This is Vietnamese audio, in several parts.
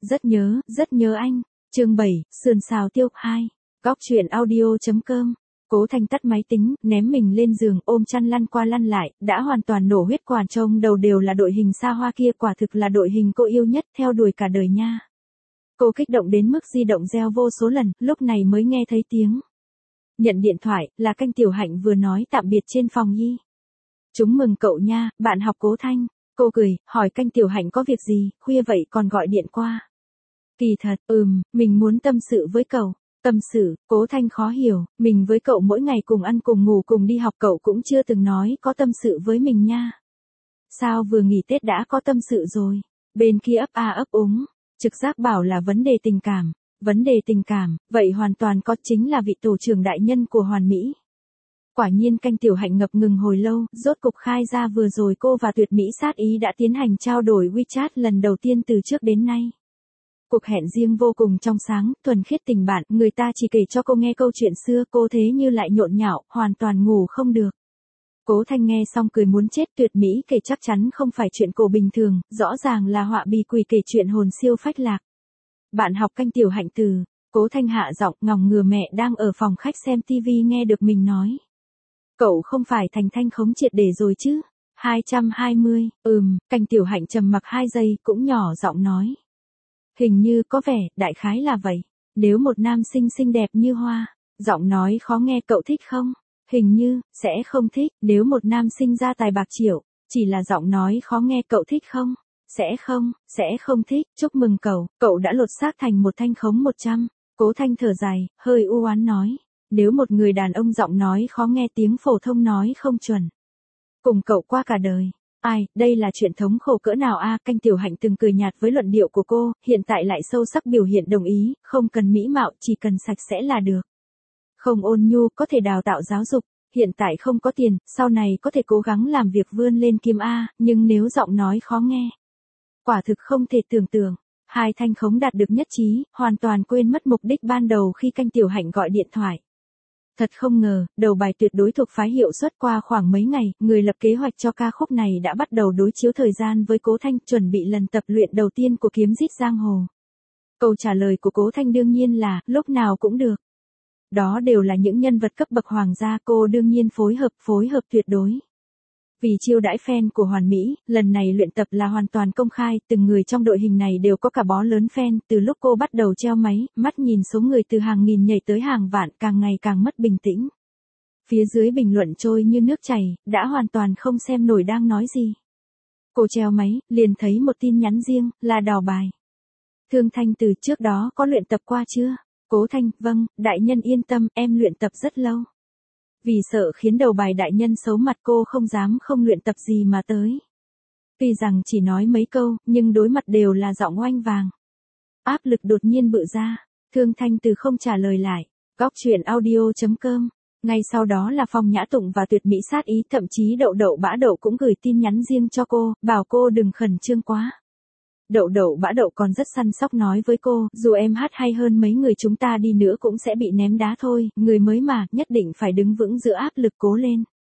Rất nhớ anh. Chương 7, sườn xào tiêu 2. Góc truyện audio.com. Cố Thanh tắt máy tính, ném mình lên giường, ôm chăn lăn qua lăn lại, đã hoàn toàn nổ huyết quản trông đầu đều là đội hình xa hoa kia, quả thực là đội hình cô yêu nhất, theo đuổi cả đời nha. Cô kích động đến mức di động reo vô số lần, lúc này mới nghe thấy tiếng. Nhận điện thoại, là Canh Tiểu Hạnh vừa nói tạm biệt trên phòng y. Chúng mừng cậu nha, bạn học Cố Thanh. Cô cười, hỏi Canh Tiểu Hạnh có việc gì, khuya vậy còn gọi điện qua. Kỳ thật, mình muốn tâm sự với cậu. Tâm sự, Cố Thanh khó hiểu, mình với cậu mỗi ngày cùng ăn cùng ngủ cùng đi học, cậu cũng chưa từng nói có tâm sự với mình nha. Sao vừa nghỉ Tết đã có tâm sự rồi? Bên kia ấp a ấp úng, trực giác bảo là vấn đề tình cảm. Vấn đề tình cảm, vậy hoàn toàn có, chính là vị tổ trưởng đại nhân của Hoàn Mỹ. Quả nhiên Canh Tiểu Hạnh ngập ngừng hồi lâu, rốt cục khai ra vừa rồi cô và Tuyệt Mỹ Sát Ý đã tiến hành trao đổi WeChat lần đầu tiên từ trước đến nay. Cuộc hẹn riêng vô cùng trong sáng, thuần khiết tình bạn, người ta chỉ kể cho cô nghe câu chuyện xưa, cô thế như lại nhộn nhạo, hoàn toàn ngủ không được. Cố Thanh nghe xong cười muốn chết, Tuyệt Mỹ kể chắc chắn không phải chuyện cổ bình thường, rõ ràng là họa bì quỷ kể chuyện hồn siêu phách lạc. Bạn học Canh Tiểu Hạnh từ, Cố Thanh hạ giọng, ngòng ngừa mẹ đang ở phòng khách xem TV nghe được mình nói. Cậu không phải thành thanh khống triệt để rồi chứ? 220, Canh Tiểu Hạnh trầm mặc 2 giây, cũng nhỏ giọng nói. Hình như có vẻ, đại khái là vậy. Nếu một nam sinh xinh đẹp như Hoa, giọng nói khó nghe, cậu thích không? Hình như, sẽ không thích. Nếu một nam sinh ra tài bạc triệu, chỉ là giọng nói khó nghe, cậu thích không? Sẽ không thích. Chúc mừng cậu đã lột xác thành một thanh khống 100. Cố Thanh thở dài, hơi u oán nói. Nếu một người đàn ông giọng nói khó nghe, tiếng phổ thông nói không chuẩn, cùng cậu qua cả đời. Ai, đây là chuyện thống khổ cỡ nào a? Canh Tiểu Hạnh từng cười nhạt với luận điệu của cô, hiện tại lại sâu sắc biểu hiện đồng ý, không cần mỹ mạo, chỉ cần sạch sẽ là được. Không ôn nhu, có thể đào tạo giáo dục, hiện tại không có tiền, sau này có thể cố gắng làm việc vươn lên kiếm a, nhưng nếu giọng nói khó nghe, quả thực không thể tưởng tượng. Hai thanh khống đạt được nhất trí, hoàn toàn quên mất mục đích ban đầu khi Canh Tiểu Hạnh gọi điện thoại. Thật không ngờ, đầu bài tuyệt đối thuộc phái hiệu suất qua khoảng mấy ngày, người lập kế hoạch cho ca khúc này đã bắt đầu đối chiếu thời gian với Cố Thanh, chuẩn bị lần tập luyện đầu tiên của Kiếm Rít Giang Hồ. Câu trả lời của Cố Thanh đương nhiên là, lúc nào cũng được. Đó đều là những nhân vật cấp bậc hoàng gia, cô đương nhiên phối hợp tuyệt đối. Vì chiêu đãi fan của Hoàn Mỹ, lần này luyện tập là hoàn toàn công khai, từng người trong đội hình này đều có cả bó lớn fan, từ lúc cô bắt đầu treo máy, mắt nhìn số người từ hàng nghìn nhảy tới hàng vạn, càng ngày càng mất bình tĩnh. Phía dưới bình luận trôi như nước chảy, đã hoàn toàn không xem nổi đang nói gì. Cô treo máy, liền thấy một tin nhắn riêng, là đào bài. Thương Thanh từ trước đó có luyện tập qua chưa? Cố Thanh, vâng, đại nhân yên tâm, em luyện tập rất lâu. Vì sợ khiến đầu bài đại nhân xấu mặt, cô không dám không luyện tập gì mà tới. Tuy rằng chỉ nói mấy câu, nhưng đối mặt đều là giọng oanh vàng. Áp lực đột nhiên bự ra, Thương Thanh từ không trả lời lại. Góc truyện audio.com. Ngay sau đó là Phong Nhã Tụng và Tuyệt Mỹ Sát Ý, thậm chí Đậu Đậu Bã Đậu cũng gửi tin nhắn riêng cho cô, bảo cô đừng khẩn trương quá. Đậu Đậu Bã Đậu còn rất săn sóc nói với cô, dù em hát hay hơn mấy người chúng ta đi nữa cũng sẽ bị ném đá thôi, người mới mà, nhất định phải đứng vững giữa áp lực, cố lên.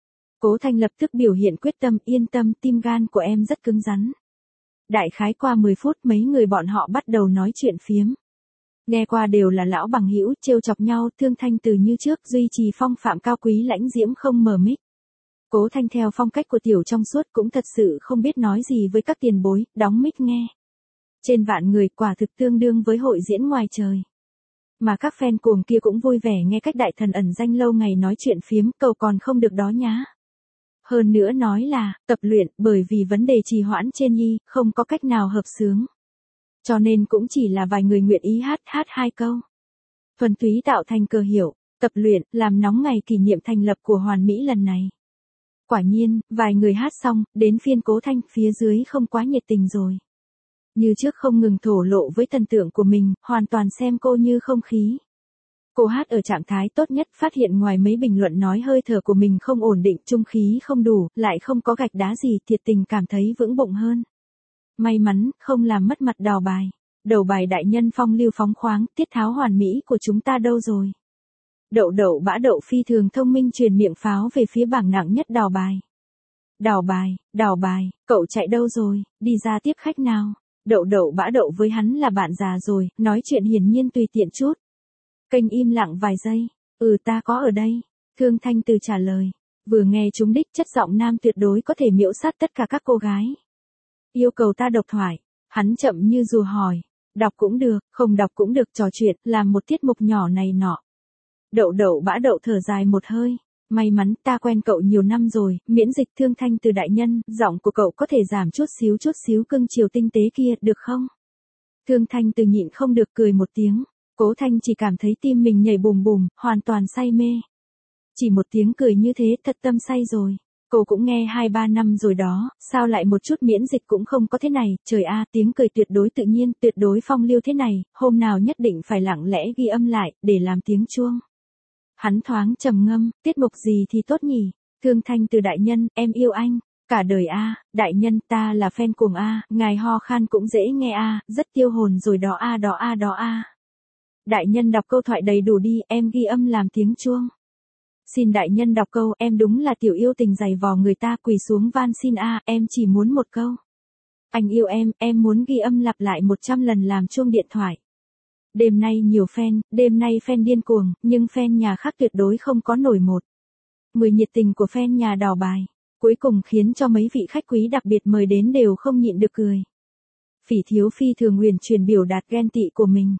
Cố Thanh lập tức biểu hiện quyết tâm, yên tâm, tim gan của em rất cứng rắn. Đại khái qua 10 phút mấy người bọn họ bắt đầu nói chuyện phiếm. Nghe qua đều là lão bằng hữu, trêu chọc nhau, Thương Thanh từ như trước duy trì phong phạm cao quý lãnh diễm không mờ mic. Cố Thanh theo phong cách của tiểu trong suốt cũng thật sự không biết nói gì với các tiền bối, đóng mic nghe. Trên vạn người, quả thực tương đương với hội diễn ngoài trời. Mà các fan cuồng kia cũng vui vẻ nghe cách đại thần ẩn danh lâu ngày nói chuyện phiếm, cầu còn không được đó nhá. Hơn nữa nói là, tập luyện, bởi vì vấn đề trì hoãn trên nhi, không có cách nào hợp xướng. Cho nên cũng chỉ là vài người nguyện ý hát 2 câu. Thuần túy tạo thành cơ hiệu, tập luyện, làm nóng ngày kỷ niệm thành lập của Hoàn Mỹ lần này. Quả nhiên, vài người hát xong, đến phiên Cố Thanh, phía dưới không quá nhiệt tình rồi. Như trước không ngừng thổ lộ với thần tượng của mình, hoàn toàn xem cô như không khí. Cô hát ở trạng thái tốt nhất, phát hiện ngoài mấy bình luận nói hơi thở của mình không ổn định, trung khí không đủ, lại không có gạch đá gì, thiệt tình cảm thấy vững bụng hơn. May mắn, không làm mất mặt đào bài. Đầu bài đại nhân phong lưu phóng khoáng, tiết tháo hoàn mỹ của chúng ta đâu rồi? Đậu Đậu Bã Đậu phi thường thông minh truyền miệng pháo về phía bảng nặng nhất đào bài. Đào bài, cậu chạy đâu rồi, đi ra tiếp khách nào. Đậu đậu bã đậu với hắn là bạn già rồi, nói chuyện hiển nhiên tùy tiện chút. Kênh im lặng vài giây. Ta có ở đây. Thương Thanh Từ trả lời. Vừa nghe trúng đích, chất giọng nam tuyệt đối có thể miễu sát tất cả các cô gái. Yêu cầu ta độc thoại. Hắn chậm như rùa hỏi. Đọc cũng được, không đọc cũng được, trò chuyện, làm một tiết mục nhỏ này nọ. Đậu đậu bã đậu thở dài một hơi. May mắn ta quen cậu nhiều năm rồi, miễn dịch. Thương Thanh Từ đại nhân, giọng của cậu có thể giảm chút xíu cưng chiều tinh tế kia, được không? Thương Thanh Từ nhịn không được cười một tiếng. Cố Thanh chỉ cảm thấy tim mình nhảy bùm bùm, hoàn toàn say mê. Chỉ một tiếng cười như thế, thật tâm say rồi. Cô cũng nghe 2-3 năm rồi đó, sao lại một chút miễn dịch cũng không có thế này, trời a, tiếng cười tuyệt đối tự nhiên, tuyệt đối phong lưu thế này, hôm nào nhất định phải lặng lẽ ghi âm lại, để làm tiếng chuông. Hắn thoáng trầm ngâm, tiết mục gì thì tốt nhỉ? Thương Thanh Từ đại nhân, em yêu anh. Cả đời a, đại nhân, ta là fan cuồng a, ngài ho khan cũng dễ nghe a, rất tiêu hồn rồi đó a đó a đó a. Đại nhân đọc câu thoại đầy đủ đi, em ghi âm làm tiếng chuông. Xin đại nhân đọc câu, em đúng là tiểu yêu tình giày vò người ta, quỳ xuống van xin a, em chỉ muốn một câu. Anh yêu em muốn ghi âm lặp lại 100 lần làm chuông điện thoại. Đêm nay nhiều fan, đêm nay fan điên cuồng, nhưng fan nhà khác tuyệt đối không có nổi một. 10 nhiệt tình của fan nhà đào bài, cuối cùng khiến cho mấy vị khách quý đặc biệt mời đến đều không nhịn được cười. Phỉ Thiếu phi thường huyền truyền biểu đạt ghen tị của mình.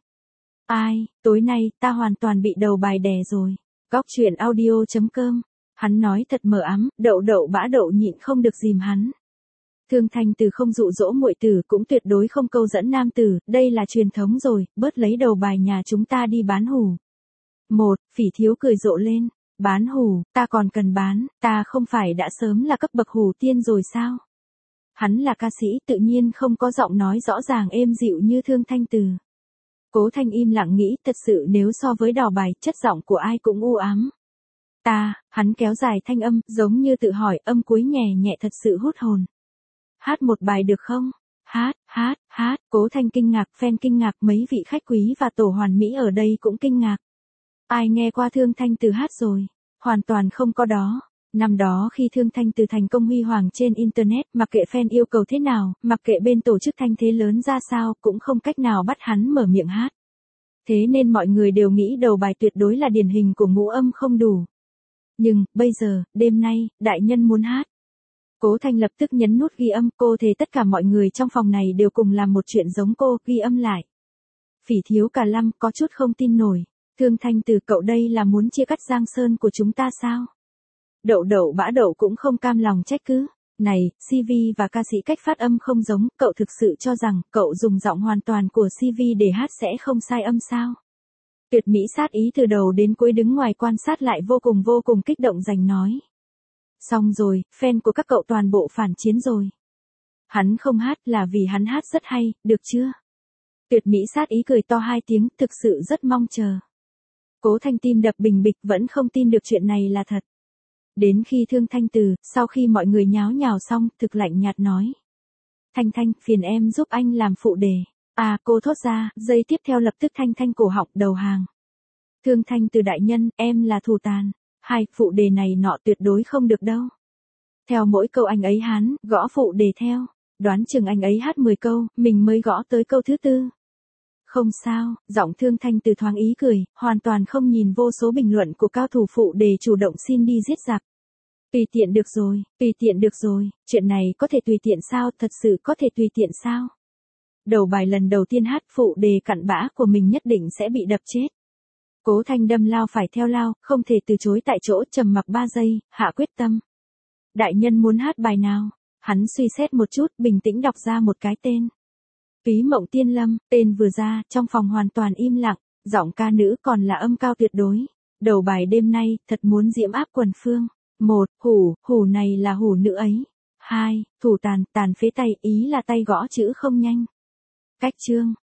Ai, tối nay, ta hoàn toàn bị đầu bài đè rồi. Góc truyện audio.com. Hắn nói thật mờ ám, đậu đậu bã đậu nhịn không được dìm hắn. Thương Thanh Từ không dụ dỗ muội tử, cũng tuyệt đối không câu dẫn nam tử, đây là truyền thống rồi, bớt lấy đầu bài nhà chúng ta đi bán hủ. Phỉ Thiếu cười rộ lên. Bán hủ, ta còn cần bán, ta không phải đã sớm là cấp bậc hủ tiên rồi sao? Hắn là ca sĩ, tự nhiên không có giọng nói rõ ràng êm dịu như Thương Thanh Từ. Cố Thanh im lặng nghĩ, thật sự nếu so với đào bài, chất giọng của ai cũng u ám. Hắn kéo dài thanh âm, giống như tự hỏi, âm cuối nhẹ nhẹ thật sự hút hồn. Hát một bài được không? Hát, Cố Thanh kinh ngạc, fan kinh ngạc, mấy vị khách quý và tổ hoàn mỹ ở đây cũng kinh ngạc. Ai nghe qua Thương Thanh Từ hát rồi? Hoàn toàn không có đó. Năm đó khi Thương Thanh Từ thành công huy hoàng trên Internet, mặc kệ fan yêu cầu thế nào, mặc kệ bên tổ chức thanh thế lớn ra sao, cũng không cách nào bắt hắn mở miệng hát. Thế nên mọi người đều nghĩ đầu bài tuyệt đối là điển hình của ngũ âm không đủ. Nhưng, bây giờ, đêm nay, đại nhân muốn hát. Cố Thanh lập tức nhấn nút ghi âm, cô thề tất cả mọi người trong phòng này đều cùng làm một chuyện giống cô, ghi âm lại. Phỉ Thiếu cả lăm, có chút không tin nổi. Thương Thanh Từ, cậu đây là muốn chia cắt Giang Sơn của chúng ta sao? Đậu đậu bã đậu cũng không cam lòng trách cứ. Này, CV và ca sĩ cách phát âm không giống, cậu thực sự cho rằng cậu dùng giọng hoàn toàn của CV để hát sẽ không sai âm sao? Tuyệt mỹ sát ý từ đầu đến cuối đứng ngoài quan sát lại vô cùng kích động giành nói. Xong rồi, fan của các cậu toàn bộ phản chiến rồi. Hắn không hát là vì hắn hát rất hay, được chưa? Tuyệt mỹ sát ý cười to 2 tiếng, thực sự rất mong chờ. Cố Thanh tim đập bình bịch, vẫn không tin được chuyện này là thật. Đến khi Thương Thanh Từ, sau khi mọi người nháo nhào xong, thực lạnh nhạt nói. Thanh, phiền em giúp anh làm phụ đề. Cô thốt ra, giây tiếp theo lập tức Thanh cổ họng đầu hàng. Thương Thanh Từ đại nhân, em là thủ tàn. Phụ đề này nọ tuyệt đối không được đâu. Theo mỗi câu anh ấy hán, gõ phụ đề theo. Đoán chừng anh ấy hát 10 câu, mình mới gõ tới câu thứ 4. Không sao, giọng Thương Thanh Từ thoáng ý cười, hoàn toàn không nhìn vô số bình luận của cao thủ phụ đề chủ động xin đi giết giặc. Tùy tiện được rồi, chuyện này có thể tùy tiện sao, thật sự có thể tùy tiện sao? Đầu bài lần đầu tiên hát phụ đề cặn bã của mình nhất định sẽ bị đập chết. Cố Thanh đâm lao phải theo lao, không thể từ chối tại chỗ, trầm mặc 3 giây, hạ quyết tâm. Đại nhân muốn hát bài nào? Hắn suy xét một chút, bình tĩnh đọc ra một cái tên. Túy Mộng Tiên Lâm, tên vừa ra, trong phòng hoàn toàn im lặng, giọng ca nữ còn là âm cao tuyệt đối. Đầu bài đêm nay, thật muốn diễm áp quần phương. 1. Hủ này là hủ nữ ấy. 2. Thủ tàn phế tay, ý là tay gõ chữ không nhanh. Cách chương.